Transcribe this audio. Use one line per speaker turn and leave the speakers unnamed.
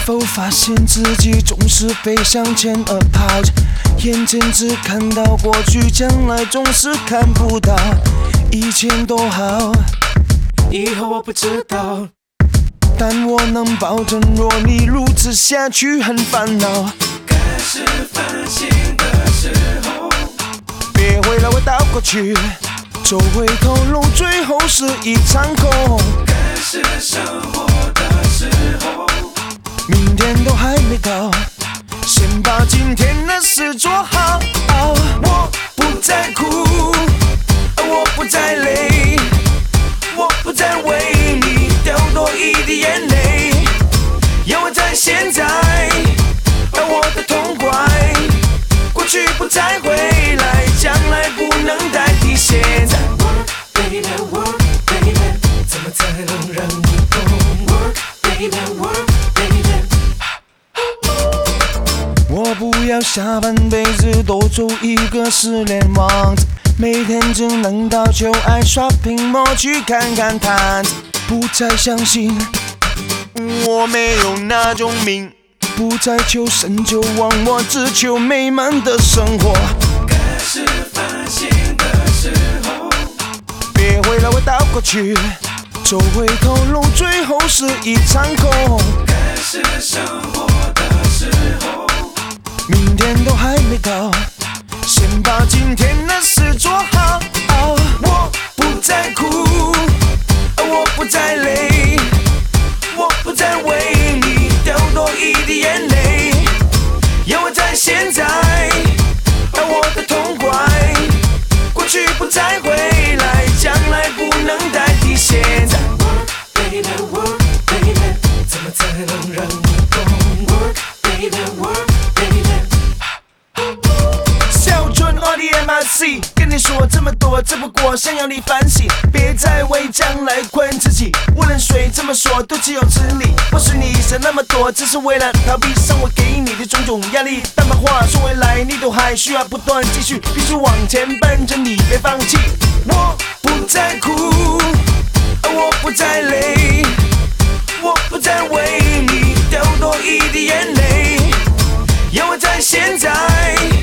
否发现自己总是被向前而跑着，眼前只看到过去，将来总是看不到。以前都好，以后我不知道，但我能保证，若你如此下去很烦恼。
开始反省的时候，
别回来回到过去，走回头路，最后是一场空。
开始生活的时候，
明天都还没到，先把今天的事做好。我不再哭，我不再累，我不再为你掉多一滴眼泪，因为在现在，我的痛快，过去不再回来，将来不能代替现在。
Work baby work baby， 怎么才能让你懂 ？Work baby work baby。
我不要下半辈子都做一个失恋王子，每天只能到旧爱刷屏幕去看看摊子，不再相信我没有那种命，不再求神就忘我，只求美满的生活。
开始反省的时候，
别回来回到过去，走回头路，最后是一场空。
开始生活的时候，
明天都还没到，先把今天的事做好。我不再哭，我不再累，我不再为你掉多一滴眼泪，因为在现在，我的痛快，过去不再回来，将来不能代替现在。
Work baby work baby， 怎么才能让你懂 ？Work baby work baby。
小春 RDMIC 跟你说这么多，只不过想要你反省，别再为将来困自己。无论谁这么说，都只有真理。或许你想那么多，只是为了逃避生活给你的种种压力。但把话说回来，你都还需要不断继续，必须往前奔着你，别放弃。我不再哭，我不再累，我不再为你掉多一滴眼泪，因为在现在。